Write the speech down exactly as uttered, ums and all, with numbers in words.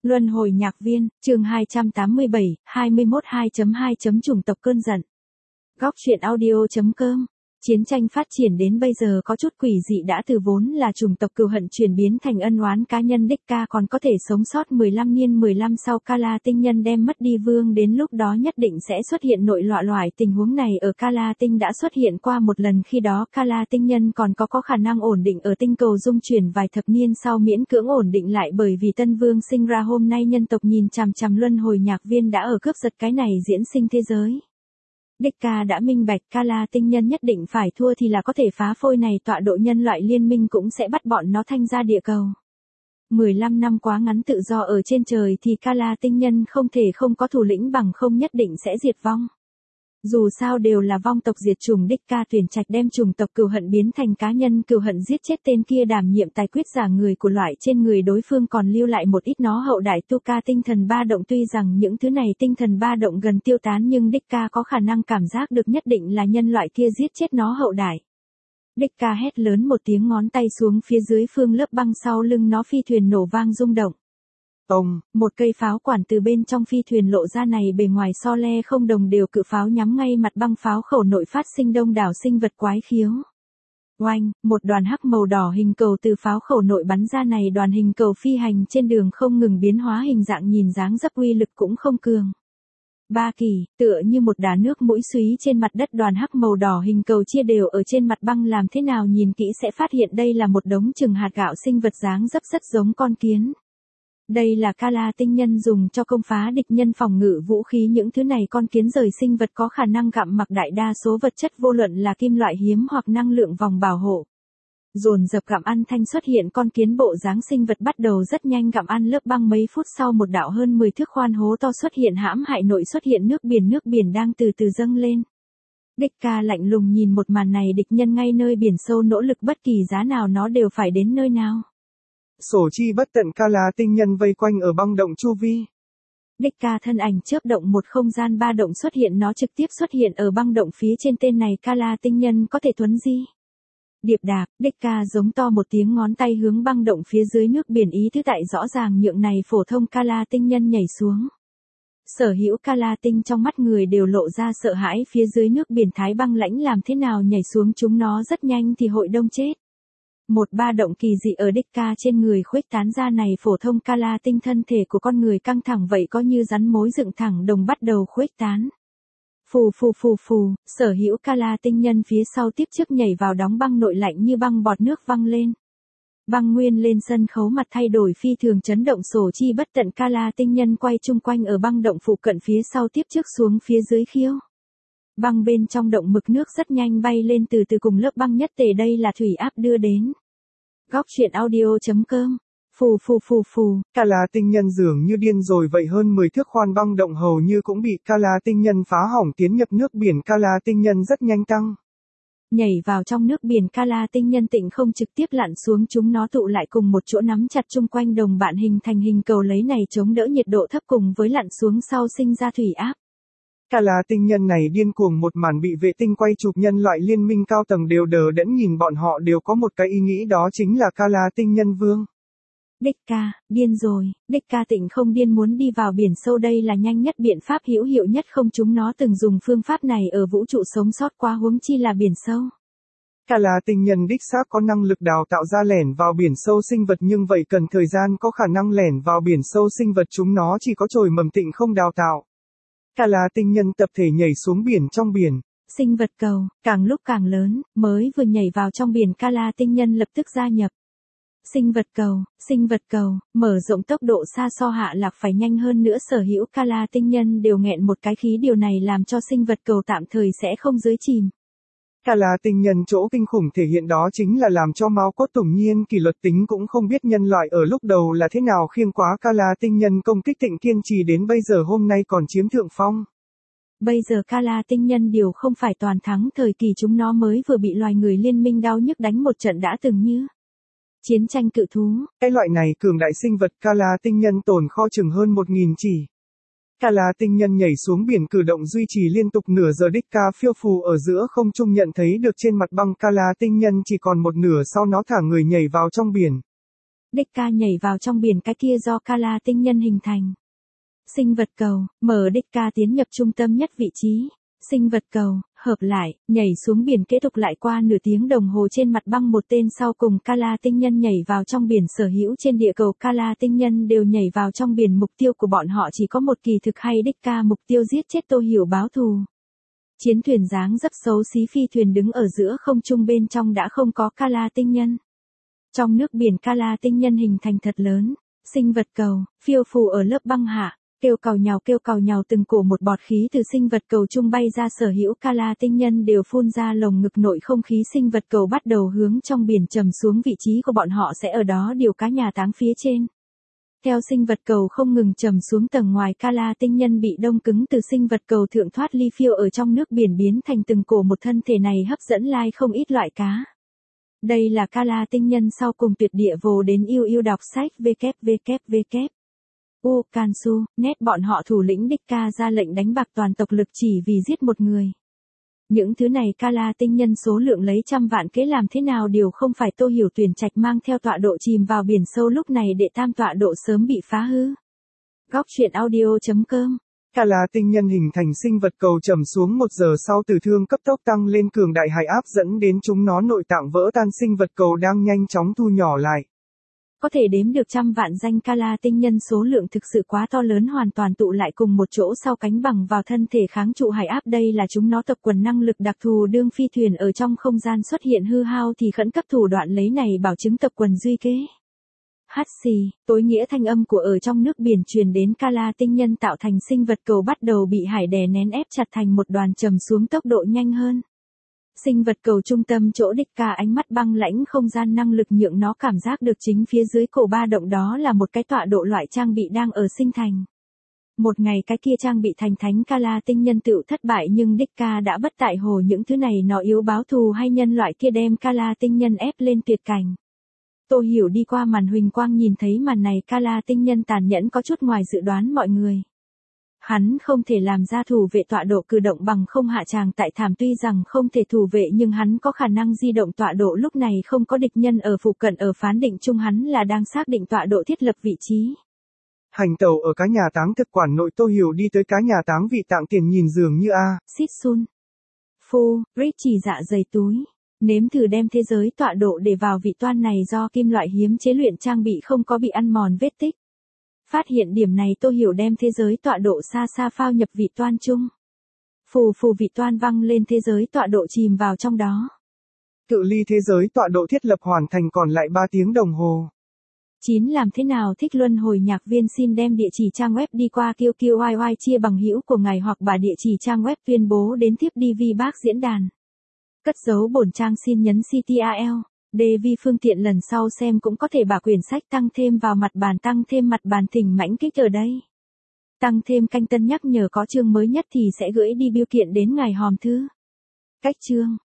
Luân hồi nhạc viên, chương hai trăm tám mươi bảy, hai mươi mốt hai chấm hai chủng tộc cơn giận. Góc truyện audio.com. Chiến tranh phát triển đến bây giờ có chút quỷ dị, đã từ vốn là chủng tộc cừu hận chuyển biến thành ân oán cá nhân. Đích Ca còn có thể sống sót mười lăm niên mười lăm sau Kala tinh nhân đem mất đi vương, đến lúc đó nhất định sẽ xuất hiện nội loạn. Loại tình huống này ở Kala tinh đã xuất hiện qua một lần, khi đó Kala tinh nhân còn có có khả năng ổn định ở tinh cầu dung chuyển, vài thập niên sau miễn cưỡng ổn định lại bởi vì tân vương sinh ra. Hôm nay nhân tộc nhìn chằm chằm luân hồi nhạc viên đã ở cướp giật cái này diễn sinh thế giới. Đích Ca đã minh bạch Kala tinh nhân nhất định phải thua thì là có thể phá phôi này tọa độ, nhân loại liên minh cũng sẽ bắt bọn nó thanh ra địa cầu. mười lăm năm quá ngắn tự do ở trên trời thì Kala tinh nhân không thể không có thủ lĩnh, bằng không nhất định sẽ diệt vong. Dù sao đều là vong tộc diệt chủng. Đích Ca tuyển trạch đem chủng tộc cừu hận biến thành cá nhân cừu hận, giết chết tên kia, đảm nhiệm tài quyết giả người của loại, trên người đối phương còn lưu lại một ít nó hậu đại tu ca tinh thần ba động. Tuy rằng những thứ này tinh thần ba động gần tiêu tán, nhưng Đích Ca có khả năng cảm giác được nhất định là nhân loại kia giết chết nó hậu đại. Đích Ca hét lớn một tiếng, ngón tay xuống phía dưới, phương lớp băng sau lưng nó phi thuyền nổ vang rung động. Ông, một cây pháo quản từ bên trong phi thuyền lộ ra, này bề ngoài so le không đồng đều cự pháo nhắm ngay mặt băng pháo khẩu nội phát sinh đông đảo sinh vật quái khiếu. Oanh, một đoàn hắc màu đỏ hình cầu từ pháo khẩu nội bắn ra, này đoàn hình cầu phi hành trên đường không ngừng biến hóa hình dạng, nhìn dáng dấp uy lực cũng không cường. Ba kỳ, tựa như một đá nước mũi xúy trên mặt đất. Đoàn hắc màu đỏ hình cầu chia đều ở trên mặt băng, làm thế nào nhìn kỹ sẽ phát hiện đây là một đống chừng hạt gạo sinh vật dáng dấp rất giống con kiến. Đây là Kala tinh nhân dùng cho công phá địch nhân phòng ngự vũ khí. Những thứ này con kiến rời sinh vật có khả năng gặm mặc đại đa số vật chất, vô luận là kim loại hiếm hoặc năng lượng vòng bảo hộ. Dồn dập gặm ăn thanh xuất hiện, con kiến bộ dáng sinh vật bắt đầu rất nhanh gặm ăn lớp băng. Mấy phút sau, một đạo hơn mười thước khoan hố to xuất hiện, hãm hại nội xuất hiện nước biển, nước biển đang từ từ dâng lên. Đích Ca lạnh lùng nhìn một màn này, địch nhân ngay nơi biển sâu nỗ lực bất kỳ giá nào nó đều phải đến nơi nào. Sổ chi bất tận, Kala tinh nhân vây quanh ở băng động chu vi. Đích Ca thân ảnh chớp động, một không gian ba động xuất hiện, nó trực tiếp xuất hiện ở băng động phía trên. Tên này Kala tinh nhân có thể thuấn di, điệp đạp. Đích Ca giống to một tiếng, ngón tay hướng băng động phía dưới nước biển, ý thức tại rõ ràng nhượng này phổ thông Kala tinh nhân nhảy xuống. Sở hữu Kala tinh trong mắt người đều lộ ra sợ hãi, phía dưới nước biển thái băng lãnh, làm thế nào nhảy xuống, chúng nó rất nhanh thì hội đông chết. Một ba động kỳ dị ở Đích Ca trên người khuếch tán ra, này phổ thông Kala tinh thân thể của con người căng thẳng vậy, có như rắn mối dựng thẳng đồng bắt đầu khuếch tán. Phù phù phù phù, sở hữu Kala tinh nhân phía sau tiếp trước nhảy vào đóng băng nội lạnh như băng, bọt nước văng lên. Băng nguyên lên sân khấu mặt thay đổi phi thường chấn động, sổ chi bất tận Kala tinh nhân quay chung quanh ở băng động phụ cận, phía sau tiếp trước xuống phía dưới khiêu. Băng bên trong động mực nước rất nhanh bay lên, từ từ cùng lớp băng nhất tề, đây là thủy áp đưa đến. Góc truyện audio.com. Phù phù phù phù. Kala tinh nhân dường như điên rồi vậy, hơn mười thước khoan băng động hầu như cũng bị Kala tinh nhân phá hỏng, tiến nhập nước biển. Kala tinh nhân rất nhanh tăng. Nhảy vào trong nước biển, Kala tinh nhân tịnh không trực tiếp lặn xuống, chúng nó tụ lại cùng một chỗ, nắm chặt chung quanh đồng bạn hình thành hình cầu, lấy này chống đỡ nhiệt độ thấp cùng với lặn xuống sau sinh ra thủy áp. Kala tinh nhân này điên cuồng, một màn bị vệ tinh quay chụp, nhân loại liên minh cao tầng đều đỡ đẫn nhìn, bọn họ đều có một cái ý nghĩ, đó chính là Kala tinh nhân vương. Đích Ca, điên rồi. Đích Ca tịnh không điên, muốn đi vào biển sâu, đây là nhanh nhất biện pháp, hữu hiệu nhất, không chúng nó từng dùng phương pháp này ở vũ trụ sống sót quá, huống chi là biển sâu. Kala tinh nhân đích xác có năng lực đào tạo ra lẻn vào biển sâu sinh vật, nhưng vậy cần thời gian, có khả năng lẻn vào biển sâu sinh vật chúng nó chỉ có chồi mầm tịnh không đào tạo. Kala tinh nhân tập thể nhảy xuống biển, trong biển. Sinh vật cầu, càng lúc càng lớn, mới vừa nhảy vào trong biển, Kala tinh nhân lập tức gia nhập. Sinh vật cầu, sinh vật cầu, mở rộng tốc độ xa so hạ lạc phải nhanh hơn nữa, sở hữu Kala tinh nhân đều nghẹn một cái khí, điều này làm cho sinh vật cầu tạm thời sẽ không dưới chìm. Kala tinh nhân chỗ kinh khủng thể hiện đó chính là làm cho Mao Cốt Tùng Nhiên kỷ luật tính cũng không biết nhân loại ở lúc đầu là thế nào khiêng quá. Kala tinh nhân công kích tịnh kiên trì đến bây giờ, hôm nay còn chiếm thượng phong. Bây giờ Kala tinh nhân điều không phải toàn thắng, thời kỳ chúng nó mới vừa bị loài người liên minh đau nhức đánh một trận đã từng như chiến tranh cự thú. Cái loại này cường đại sinh vật Kala tinh nhân tồn kho chừng hơn một nghìn chỉ. Kala tinh nhân nhảy xuống biển, cử động duy trì liên tục nửa giờ. Đích Ca phiêu phù ở giữa không trung, nhận thấy được trên mặt băng Kala tinh nhân chỉ còn một nửa, sau nó thả người nhảy vào trong biển. Dekka nhảy vào trong biển cái kia do Kala tinh nhân hình thành. Sinh vật cầu, mở Dekka tiến nhập trung tâm nhất vị trí. Sinh vật cầu, hợp lại, nhảy xuống biển kết thúc lại qua nửa tiếng đồng hồ trên mặt băng một tên sau cùng Kala tinh nhân nhảy vào trong biển sở hữu trên địa cầu Kala tinh nhân đều nhảy vào trong biển mục tiêu của bọn họ chỉ có một kỳ thực hay Dekka mục tiêu giết chết Tô Hiểu báo thù. Chiến thuyền dáng dấp xấu xí phi thuyền đứng ở giữa không trung bên trong đã không có Kala tinh nhân. Trong nước biển Kala tinh nhân hình thành thật lớn, sinh vật cầu, phiêu phù ở lớp băng hạ. Kêu cào nhào kêu cào nhào từng cổ một bọt khí từ sinh vật cầu trung bay ra sở hữu Kala tinh nhân đều phun ra lồng ngực nội không khí sinh vật cầu bắt đầu hướng trong biển trầm xuống vị trí của bọn họ sẽ ở đó điều cá nhà táng phía trên. Theo sinh vật cầu không ngừng trầm xuống tầng ngoài Kala tinh nhân bị đông cứng từ sinh vật cầu thượng thoát ly phiêu ở trong nước biển biến thành từng cổ một thân thể này hấp dẫn lai không ít loại cá. Đây là Kala tinh nhân sau cùng tuyệt địa vồ đến yêu yêu đọc sách www. U Kansu, nét bọn họ thủ lĩnh Dekka ra lệnh đánh bạc toàn tộc lực chỉ vì giết một người. Những thứ này Kala tinh nhân số lượng lấy trăm vạn kế làm thế nào điều không phải Tô Hiểu tuyển trạch mang theo tọa độ chìm vào biển sâu lúc này để tam tọa độ sớm bị phá hư. Góc truyện audio chấm com. Kala tinh nhân hình thành sinh vật cầu trầm xuống một giờ sau từ thương cấp tốc tăng lên cường đại hải áp dẫn đến chúng nó nội tạng vỡ tan sinh vật cầu đang nhanh chóng thu nhỏ lại. Có thể đếm được trăm vạn danh Kala tinh nhân số lượng thực sự quá to lớn hoàn toàn tụ lại cùng một chỗ sau cánh bằng vào thân thể kháng trụ hải áp đây là chúng nó tập quần năng lực đặc thù đương phi thuyền ở trong không gian xuất hiện hư hao thì khẩn cấp thủ đoạn lấy này bảo chứng tập quần duy kế. Hát xì, tối nghĩa thanh âm của ở trong nước biển truyền đến Kala tinh nhân tạo thành sinh vật cầu bắt đầu bị hải đè nén ép chặt thành một đoàn trầm xuống tốc độ nhanh hơn. Sinh vật cầu trung tâm chỗ Dekka ánh mắt băng lãnh không gian năng lực nhượng nó cảm giác được chính phía dưới cổ ba động đó là một cái tọa độ loại trang bị đang ở sinh thành. Một ngày cái kia trang bị thành thánh Kala tinh nhân tựu thất bại nhưng Dekka đã bất tại hồ những thứ này nó yếu báo thù hay nhân loại kia đem Kala tinh nhân ép lên tuyệt cảnh. Tô Hiểu đi qua màn huỳnh quang nhìn thấy màn này Kala tinh nhân tàn nhẫn có chút ngoài dự đoán mọi người. Hắn không thể làm ra thủ vệ tọa độ cử động bằng không hạ tràng tại thảm tuy rằng không thể thủ vệ nhưng hắn có khả năng di động tọa độ lúc này không có địch nhân ở phụ cận ở phán định chung hắn là đang xác định tọa độ thiết lập vị trí. Hành tàu ở cá nhà táng thực quản nội Tô Hiểu đi tới cá nhà táng vị tạng tiền nhìn dường như a. Sitsun. Phu, Rich chỉ dạ dày túi. Nếm thử đem thế giới tọa độ để vào vị toan này do kim loại hiếm chế luyện trang bị không có bị ăn mòn vết tích. Phát hiện điểm này Tô Hiểu đem thế giới tọa độ xa xa phao nhập vị toan chung. Phù phù vị toan văng lên thế giới tọa độ chìm vào trong đó. Cự ly thế giới tọa độ thiết lập hoàn thành còn lại ba tiếng đồng hồ. chín Làm thế nào thích luân hồi nhạc viên xin đem địa chỉ trang web đi qua Q Q Y Y chia bằng hữu của ngài hoặc bà địa chỉ trang web tuyên bố đến tiếp đi vi bác diễn đàn. Cất dấu bổn trang xin nhấn C T R L. Để vì phương tiện lần sau xem cũng có thể bà quyển sách tăng thêm vào mặt bàn tăng thêm mặt bàn thỉnh mãnh kích ở đây. Tăng thêm canh tân nhắc nhở có chương mới nhất thì sẽ gửi đi bưu kiện đến ngài hòm thư. Cách chương.